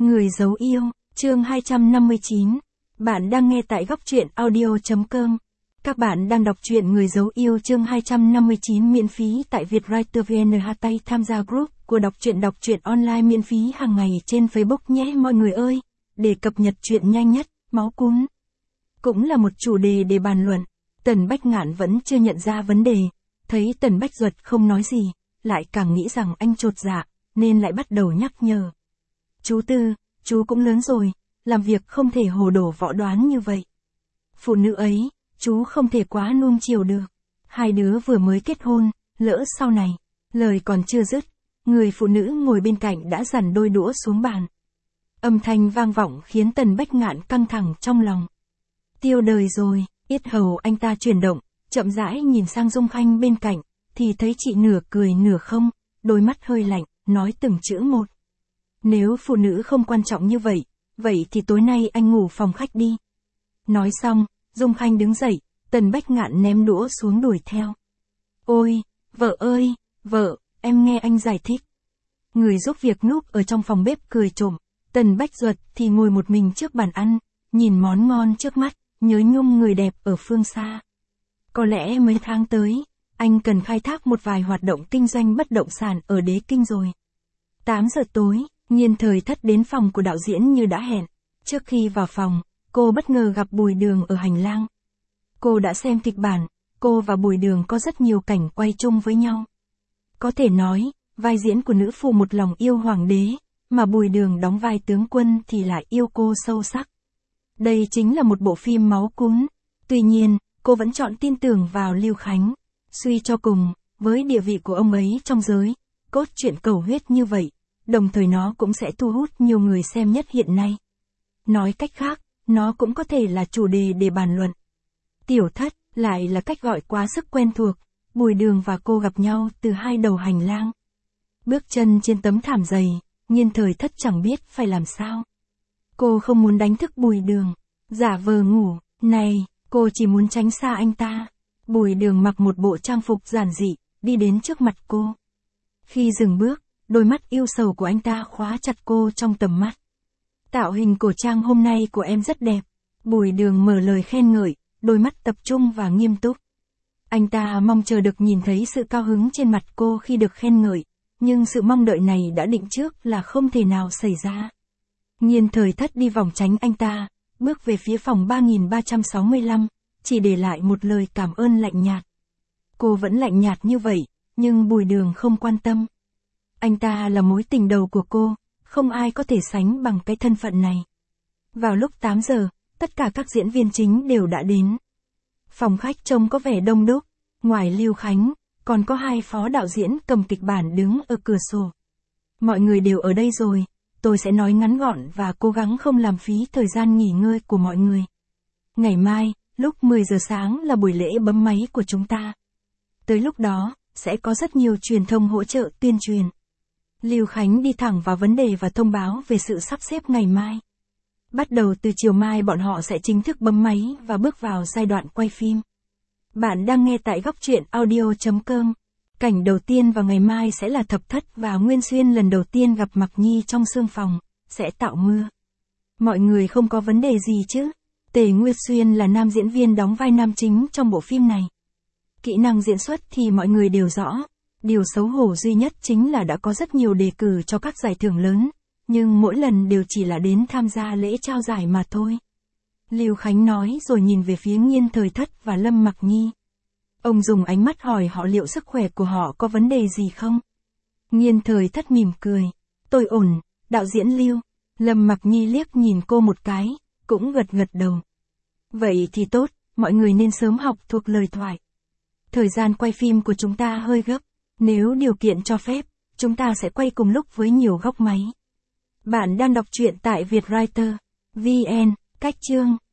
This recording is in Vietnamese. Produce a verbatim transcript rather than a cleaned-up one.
Người giấu yêu, chương hai trăm năm mươi chín. Bạn đang nghe tại góc truyện audio chấm com. Các bạn đang đọc truyện Người giấu yêu chương hai trăm năm mươi chín miễn phí tại Vietwriter vê en. Tay tham gia group của đọc truyện đọc truyện online miễn phí hàng ngày trên Facebook nhé mọi người ơi. Để cập nhật truyện nhanh nhất, máu cún. Cũng là một chủ đề để bàn luận. Tần Bách Ngạn vẫn chưa nhận ra vấn đề. Thấy Tần Bách Duật không nói gì, lại càng nghĩ rằng anh chột dạ, nên lại bắt đầu nhắc nhở. Chú Tư, chú cũng lớn rồi, làm việc không thể hồ đồ võ đoán như vậy. Phụ nữ ấy, chú không thể quá nuông chiều được. Hai đứa vừa mới kết hôn, lỡ sau này, lời còn chưa dứt, người phụ nữ ngồi bên cạnh đã dằn đôi đũa xuống bàn. Âm thanh vang vọng khiến Tần Bách Ngạn căng thẳng trong lòng. Tiêu đời rồi, yết hầu anh ta chuyển động, chậm rãi nhìn sang Dung Khanh bên cạnh, thì thấy chị nửa cười nửa không, đôi mắt hơi lạnh, nói từng chữ một. Nếu phụ nữ không quan trọng như vậy, vậy thì tối nay anh ngủ phòng khách đi. Nói xong, Dung Khanh đứng dậy, Tần Bách Ngạn ném đũa xuống đuổi theo. Ôi, vợ ơi, vợ, em nghe anh giải thích. Người giúp việc núp ở trong phòng bếp cười trộm, Tần Bách Duật thì ngồi một mình trước bàn ăn, nhìn món ngon trước mắt, nhớ nhung người đẹp ở phương xa. Có lẽ mấy tháng tới, anh cần khai thác một vài hoạt động kinh doanh bất động sản ở Đế Kinh rồi. tám giờ tối, Nhiên Thời Thất đến phòng của đạo diễn như đã hẹn. Trước khi vào phòng, cô bất ngờ gặp Bùi Đường ở hành lang. Cô đã xem kịch bản, cô và Bùi Đường có rất nhiều cảnh quay chung với nhau. Có thể nói, vai diễn của nữ phụ một lòng yêu hoàng đế, mà Bùi Đường đóng vai tướng quân thì lại yêu cô sâu sắc. Đây chính là một bộ phim máu cún. Tuy nhiên, cô vẫn chọn tin tưởng vào Lưu Khánh. Suy cho cùng, với địa vị của ông ấy trong giới, cốt truyện cầu huyết như vậy, đồng thời nó cũng sẽ thu hút nhiều người xem nhất hiện nay. Nói cách khác, nó cũng có thể là chủ đề để bàn luận. Tiểu Thất, lại là cách gọi quá sức quen thuộc. Bùi Đường và cô gặp nhau từ hai đầu hành lang. Bước chân trên tấm thảm dày, Nhiên Thời Thất chẳng biết phải làm sao. Cô không muốn đánh thức Bùi Đường, giả vờ ngủ, này, cô chỉ muốn tránh xa anh ta. Bùi Đường mặc một bộ trang phục giản dị, đi đến trước mặt cô. Khi dừng bước, đôi mắt yêu sầu của anh ta khóa chặt cô trong tầm mắt. Tạo hình cổ trang hôm nay của em rất đẹp. Bùi Đường mở lời khen ngợi, đôi mắt tập trung và nghiêm túc. Anh ta mong chờ được nhìn thấy sự cao hứng trên mặt cô khi được khen ngợi, nhưng sự mong đợi này đã định trước là không thể nào xảy ra. Nhiên Thời Thất đi vòng tránh anh ta, bước về phía phòng ba nghìn ba trăm sáu mươi lăm, chỉ để lại một lời cảm ơn lạnh nhạt. Cô vẫn lạnh nhạt như vậy, nhưng Bùi Đường không quan tâm. Anh ta là mối tình đầu của cô, không ai có thể sánh bằng cái thân phận này. Vào lúc tám giờ, tất cả các diễn viên chính đều đã đến. Phòng khách trông có vẻ đông đúc, ngoài Lưu Khánh, còn có hai phó đạo diễn cầm kịch bản đứng ở cửa sổ. Mọi người đều ở đây rồi, tôi sẽ nói ngắn gọn và cố gắng không làm phí thời gian nghỉ ngơi của mọi người. Ngày mai, lúc mười giờ sáng là buổi lễ bấm máy của chúng ta. Tới lúc đó, sẽ có rất nhiều truyền thông hỗ trợ tuyên truyền. Lưu Khánh đi thẳng vào vấn đề và thông báo về sự sắp xếp ngày mai. Bắt đầu từ chiều mai bọn họ sẽ chính thức bấm máy và bước vào giai đoạn quay phim. Bạn đang nghe tại góc truyện audio chấm com. Cảnh đầu tiên vào ngày mai sẽ là Thập Thất và Nguyên Xuyên lần đầu tiên gặp Mặc Nhi trong sương phòng, sẽ tạo mưa. Mọi người không có vấn đề gì chứ? Tề Nguyên Xuyên là nam diễn viên đóng vai nam chính trong bộ phim này. Kỹ năng diễn xuất thì mọi người đều rõ. Điều xấu hổ duy nhất chính là đã có rất nhiều đề cử cho các giải thưởng lớn, nhưng mỗi lần đều chỉ là đến tham gia lễ trao giải mà thôi. Lưu Khánh nói rồi nhìn về phía Nhiên Thời Thất và Lâm Mặc Nhi. Ông dùng ánh mắt hỏi họ liệu sức khỏe của họ có vấn đề gì không. Nhiên Thời Thất mỉm cười. Tôi ổn, đạo diễn Lưu. Lâm Mặc Nhi liếc nhìn cô một cái, cũng gật gật đầu. Vậy thì tốt, mọi người nên sớm học thuộc lời thoại. Thời gian quay phim của chúng ta hơi gấp. Nếu điều kiện cho phép, chúng ta sẽ quay cùng lúc với nhiều góc máy. Bạn đang đọc truyện tại Vietwriter vê en, cách chương